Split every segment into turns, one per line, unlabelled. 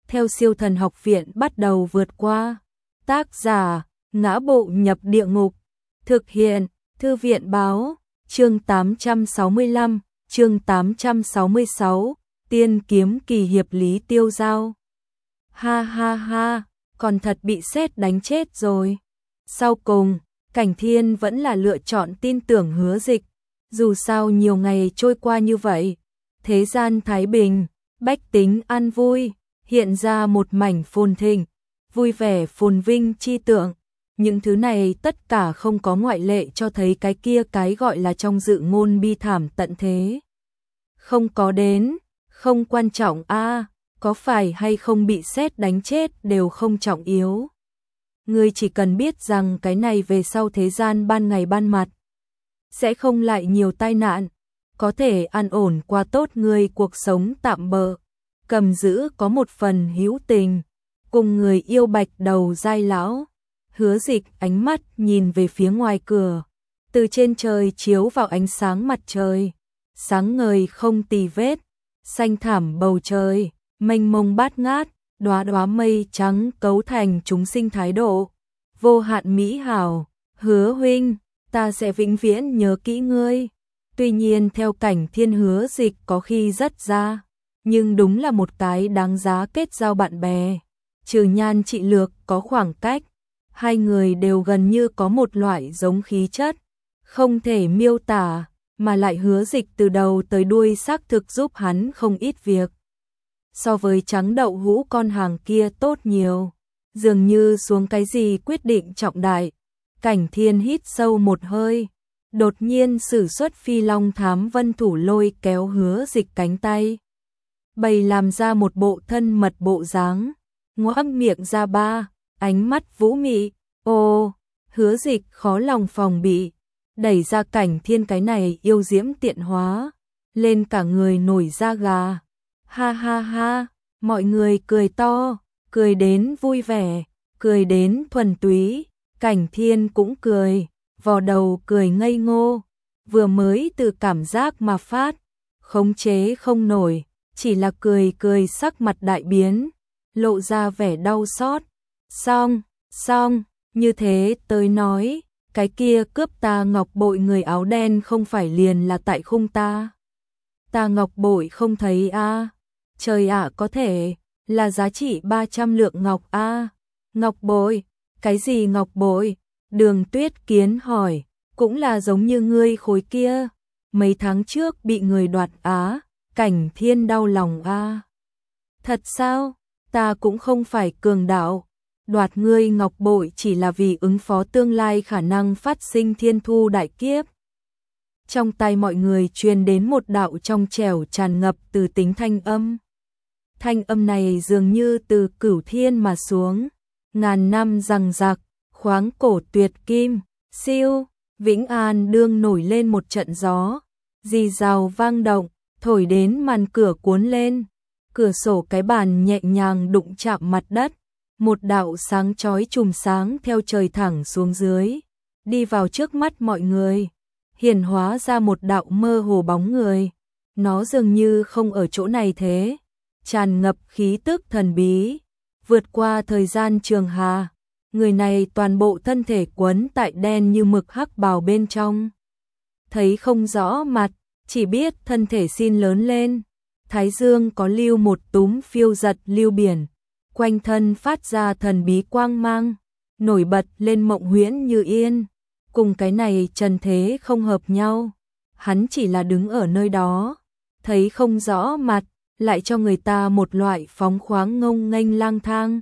theo Siêu Thần Học Viện bắt đầu vượt qua. Tác giả: Ngã Bộ Nhập Địa Ngục. Thực hiện: Thư viện báo. Chương 865, chương 866, Tiên kiếm kỳ hiệp Lý Tiêu Giao. Ha ha ha, còn thật bị sét đánh chết rồi. Sau cùng, Cảnh Thiên vẫn là lựa chọn tin tưởng Hứa Dịch. Dù sao nhiều ngày trôi qua như vậy, thế gian thái bình, bách tính an vui, hiện ra một mảnh phồn thịnh, vui vẻ phồn vinh chi tượng. Những thứ này tất cả không có ngoại lệ cho thấy cái kia cái gọi là trong dự ngôn bi thảm tận thế. Không có đến, không quan trọng a, có phải hay không bị sét đánh chết đều không trọng yếu. Ngươi chỉ cần biết rằng cái này về sau thế gian ban ngày ban mặt sẽ không lại nhiều tai nạn, có thể an ổn qua tốt ngươi cuộc sống tạm bợ, cầm giữ có một phần hữu tình, cùng người yêu bạch đầu giai lão. Hứa Dịch ánh mắt nhìn về phía ngoài cửa, từ trên trời chiếu vào ánh sáng mặt trời, sáng ngời không tì vết, xanh thảm bầu trời, mênh mông bát ngát, đóa đóa mây trắng cấu thành chúng sinh thái độ, vô hạn mỹ hảo. Hứa huynh, ta sẽ vĩnh viễn nhớ kỹ ngươi. Tuy nhiên theo Cảnh Thiên, Hứa Dịch có khi rất ra, nhưng đúng là một cái đáng giá kết giao bạn bè. Trừ nhan trị lược có khoảng cách, hai người đều gần như có một loại giống khí chất, không thể miêu tả, mà lại Hứa Dịch từ đầu tới đuôi xác thực giúp hắn không ít việc. So với trắng đậu hũ con hàng kia tốt nhiều, dường như xuống cái gì quyết định trọng đại. Cảnh Thiên hít sâu một hơi, đột nhiên sử xuất Phi Long Thám Vân Thủ lôi kéo Hứa Dịch cánh tay, bày làm ra một bộ thân mật bộ dáng, ngoác miệng ra ba, ánh mắt vũ mị. Ô, Hứa Dịch khó lòng phòng bị, đẩy ra Cảnh Thiên cái này yêu diễm tiện hóa, lên cả người nổi da gà. Ha ha ha, mọi người cười to, cười đến vui vẻ, cười đến thuần túy. Cảnh Thiên cũng cười, vò đầu cười ngây ngô, vừa mới từ cảm giác mà phát, khống chế không nổi, chỉ là cười cười sắc mặt đại biến, lộ ra vẻ đau xót. Xong, như thế tới nói, cái kia cướp ta ngọc bội người áo đen không phải liền là tại khung ta. Ta ngọc bội không thấy a. Trời ạ, có thể là giá trị 300 lượng ngọc a. Ngọc bội? Cái gì ngọc bội? Đường Tuyết Kiến hỏi, cũng là giống như ngươi khối kia, mấy tháng trước bị người đoạt á. Cảnh Thiên đau lòng a. Thật sao? Ta cũng không phải cường đạo, đoạt ngươi ngọc bội chỉ là vì ứng phó tương lai khả năng phát sinh thiên thu đại kiếp. Trong tai mọi người truyền đến một đạo trong trẻo tràn ngập từ tính thanh âm. Thanh âm này dường như từ cửu thiên mà xuống, ngàn năm giằng giặc, khoáng cổ tuyệt kim. Siêu, Vĩnh An đương nổi lên một trận gió, rì rào vang động, thổi đến màn cửa cuốn lên, cửa sổ cái bàn nhẹ nhàng đụng chạm mặt đất, một đạo sáng chói chùm sáng theo trời thẳng xuống dưới, đi vào trước mắt mọi người, hiển hóa ra một đạo mơ hồ bóng người. Nó dường như không ở chỗ này thế, tràn ngập khí tức thần bí, vượt qua thời gian trường hà. Người này toàn bộ thân thể quấn tại đen như mực hắc bào bên trong, thấy không rõ mặt, chỉ biết thân thể xin lớn lên, thái dương có lưu một túm phiêu giật lưu biển, quanh thân phát ra thần bí quang mang, nổi bật lên mộng huyễn như yên, cùng cái này trần thế không hợp nhau. Hắn chỉ là đứng ở nơi đó, thấy không rõ mặt, lại cho người ta một loại phóng khoáng ngông nghênh lang thang.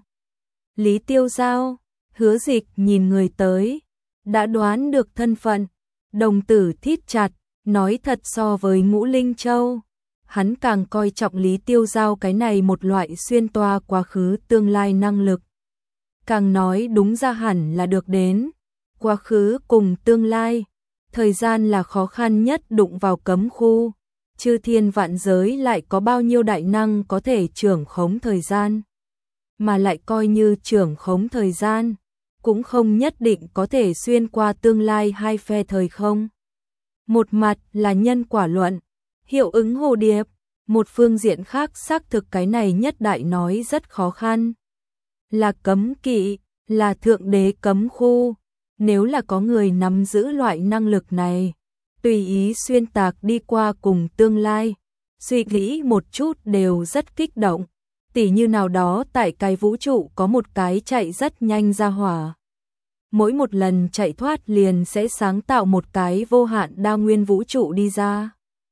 Lý Tiêu Giao. Hứa Dịch nhìn người tới, đã đoán được thân phận, đồng tử thít chặt, nói thật so với Ngũ Linh Châu, hắn càng coi trọng Lý Tiêu Giao cái này một loại xuyên toa quá khứ tương lai năng lực. Càng nói đúng ra hẳn là được đến, quá khứ cùng tương lai, thời gian là khó khăn nhất đụng vào cấm khu, chư thiên vạn giới lại có bao nhiêu đại năng có thể trưởng khống thời gian, mà lại coi như trưởng khống thời gian, cũng không nhất định có thể xuyên qua tương lai hai phe thời không. Một mặt là nhân quả luận, hiệu ứng hồ điệp, Một phương diện khác xác thực cái này nhất đại nói rất khó khăn. Là cấm kỵ, là thượng đế cấm khu. Nếu là có người nắm giữ loại năng lực này, tùy ý xuyên tạc đi qua cùng tương lai, suy nghĩ một chút đều rất kích động. Tỉ như nào đó tại cái vũ trụ có một cái chạy rất nhanh ra hỏa. Mỗi một lần chạy thoát liền sẽ sáng tạo một cái vô hạn đa nguyên vũ trụ đi ra.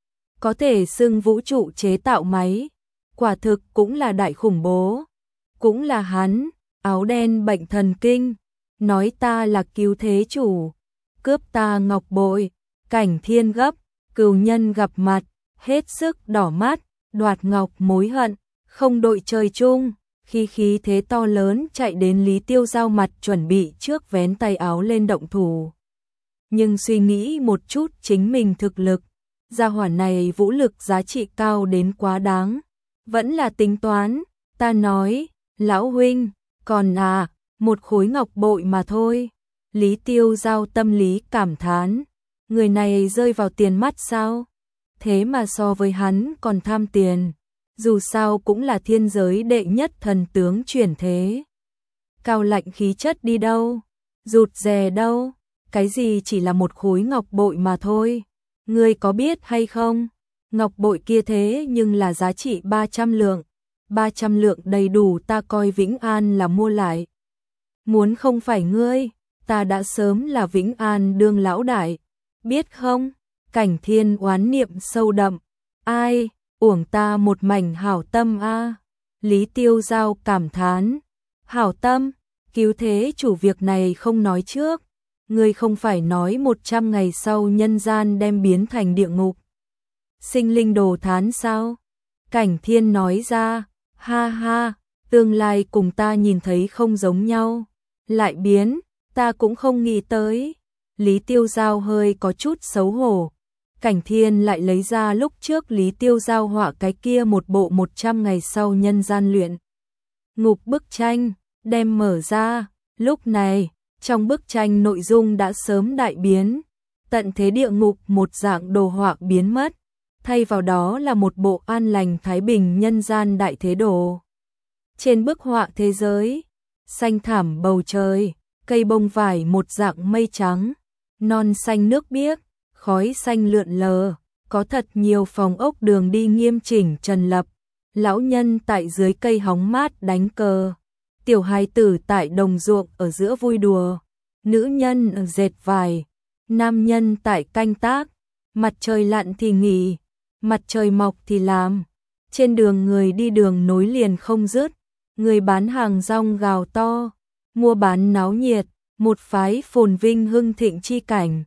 Có thể xưng vũ trụ chế tạo máy, quả thực cũng là đại khủng bố. Cũng là hắn, áo đen bệnh thần kinh, nói ta là cứu thế chủ, cướp ta ngọc bội, cảnh thiên gấp, cừu nhân gặp mặt, hết sức đỏ mắt, đoạt ngọc mối hận, không đội trời chung. Khi khí thế to lớn chạy đến Lý Tiêu Giao mặt chuẩn bị trước vén tay áo lên động thủ. Nhưng suy nghĩ một chút chính mình thực lực, gia hỏa này vũ lực giá trị cao đến quá đáng. Vẫn là tính toán, ta nói, lão huynh, còn một khối ngọc bội mà thôi. Lý Tiêu Giao tâm lý cảm thán, người này rơi vào tiền mắt sao? Thế mà so với hắn còn tham tiền. Dù sao cũng là thiên giới đệ nhất thần tướng chuyển thế. Cao lạnh khí chất đi đâu? Rụt rè đâu? Cái gì chỉ là một khối ngọc bội mà thôi. Ngươi có biết hay không? Ngọc bội kia thế nhưng là giá trị 300 lượng. 300 lượng đầy đủ ta coi Vĩnh An là mua lại. Muốn không phải ngươi, ta đã sớm là Vĩnh An đương lão đại. Biết không? Cảnh Thiên oán niệm sâu đậm. Ai? Uổng ta một mảnh hảo tâm a. Lý Tiêu Giao cảm thán. Hảo tâm, cứu thế chủ việc này không nói trước. Ngươi không phải nói 100 ngày sau nhân gian đem biến thành địa ngục. Sinh linh đồ thán sao? Cảnh Thiên nói ra, ha ha, tương lai cùng ta nhìn thấy không giống nhau. Lại biến, ta cũng không nghĩ tới. Lý Tiêu Giao hơi có chút xấu hổ. Cảnh Thiên lại lấy ra lúc trước Lý Tiêu Giao họa cái kia một bộ 100 ngày sau nhân gian luyện ngục bức tranh, đem mở ra. Lúc này, trong bức tranh nội dung đã sớm đại biến. Tận thế địa ngục một dạng đồ họa biến mất. Thay vào đó là một bộ an lành thái bình nhân gian đại thế đồ. Trên bức họa thế giới, xanh thảm bầu trời, cây bông vải một dạng mây trắng, non xanh nước biếc, khói xanh lượn lờ, có thật nhiều phòng ốc đường đi nghiêm chỉnh trần lập, lão nhân tại dưới cây hóng mát đánh cờ, tiểu hài tử tại đồng ruộng ở giữa vui đùa, nữ nhân ở dệt vải, nam nhân tại canh tác, mặt trời lặn thì nghỉ, mặt trời mọc thì làm, trên đường người đi đường nối liền không dứt, người bán hàng rong gào to, mua bán náo nhiệt, một phái phồn vinh hưng thịnh chi cảnh.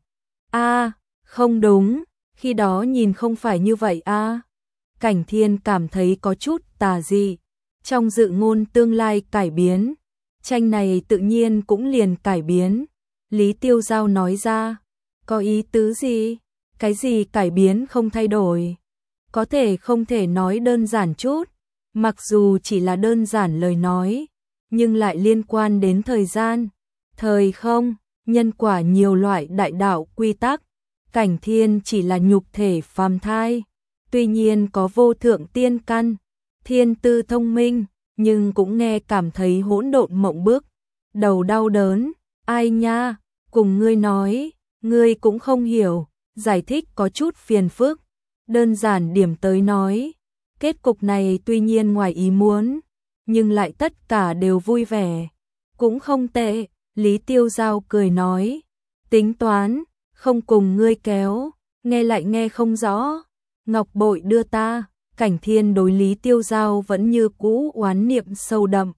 Không đúng, khi đó nhìn không phải như vậy Cảnh Thiên cảm thấy có chút tà dị. Trong dự ngôn tương lai cải biến, tranh này tự nhiên cũng liền cải biến. Lý Tiêu Giao nói ra, có ý tứ gì? Cái gì cải biến không thay đổi? Có thể không thể nói đơn giản chút, mặc dù chỉ là đơn giản lời nói, nhưng lại liên quan đến thời gian, thời không, nhân quả nhiều loại đại đạo quy tắc. Cảnh Thiên chỉ là nhục thể phàm thai, tuy nhiên có vô thượng tiên căn, thiên tư thông minh, nhưng cũng nghe cảm thấy hỗn độn mộng bức, đầu đau đớn, ai nha, cùng ngươi nói, ngươi cũng không hiểu, giải thích có chút phiền phức, đơn giản điểm tới nói, kết cục này tuy nhiên ngoài ý muốn, nhưng lại tất cả đều vui vẻ, cũng không tệ, Lý Tiêu Giao cười nói, tính toán, không cùng ngươi kéo, nghe lại nghe không rõ, ngọc bội đưa ta. Cảnh Thiên đối Lý Tiêu Giao vẫn như cũ oán niệm sâu đậm.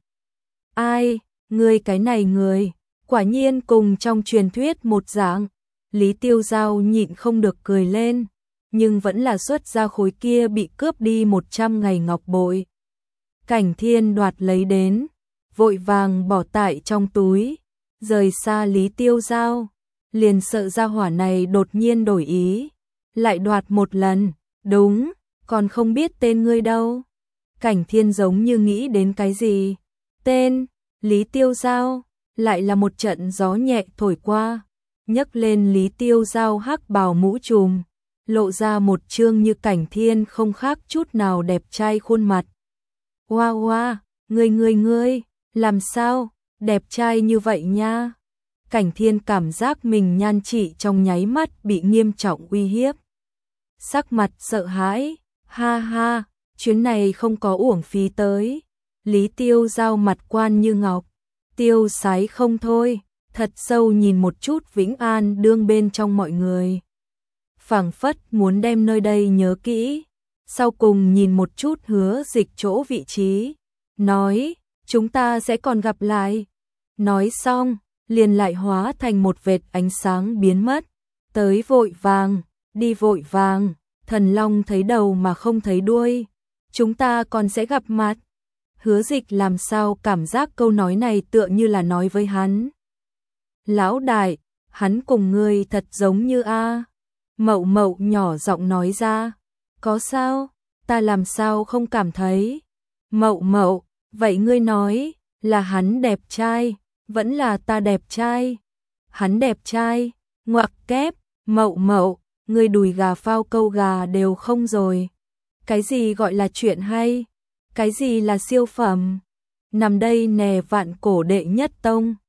Ai, ngươi cái này người, quả nhiên cùng trong truyền thuyết một dạng. Lý Tiêu Giao nhịn không được cười lên, nhưng vẫn là xuất ra khối kia bị cướp đi 100 ngày ngọc bội. Cảnh Thiên đoạt lấy đến, vội vàng bỏ tại trong túi, rời xa Lý Tiêu Giao, liền sợ ra hỏa này đột nhiên đổi ý, lại đoạt một lần, đúng. Còn không biết tên ngươi đâu. Cảnh Thiên giống như nghĩ đến cái gì. Tên, Lý Tiêu Giao, lại là một trận gió nhẹ thổi qua, nhấc lên Lý Tiêu Giao hắc bào mũ trùm, lộ ra một trương như Cảnh Thiên không khác chút nào đẹp trai khuôn mặt. Hoa hoa, ngươi, làm sao, đẹp trai như vậy nha. Cảnh Thiên cảm giác mình nhan trị trong nháy mắt bị nghiêm trọng uy hiếp. Sắc mặt sợ hãi, ha ha, chuyến này không có uổng phí tới. Lý Tiêu Giao mặt quan như ngọc, tiêu sái không thôi, thật sâu nhìn một chút Vĩnh An đương bên trong mọi người. Phảng phất muốn đem nơi đây nhớ kỹ, sau cùng nhìn một chút Hứa Dịch chỗ vị trí, nói, chúng ta sẽ còn gặp lại. Nói xong, liền lại hóa thành một vệt ánh sáng biến mất, tới vội vàng, đi vội vàng, thần long thấy đầu mà không thấy đuôi, chúng ta còn sẽ gặp mặt. Hứa Dịch làm sao cảm giác câu nói này tựa như là nói với hắn. Lão đại, hắn cùng ngươi thật giống như a. Mậu Mậu nhỏ giọng nói ra, có sao, ta làm sao không cảm thấy. Mậu Mậu, vậy ngươi nói, là hắn đẹp trai, vẫn là ta đẹp trai? Hắn đẹp trai, ngoặc kép, Mậu Mậu, ngươi đùi gà phao câu gà đều không rồi. Cái gì gọi là chuyện hay? Cái gì là siêu phẩm? Nằm đây nè vạn cổ đệ nhất tông.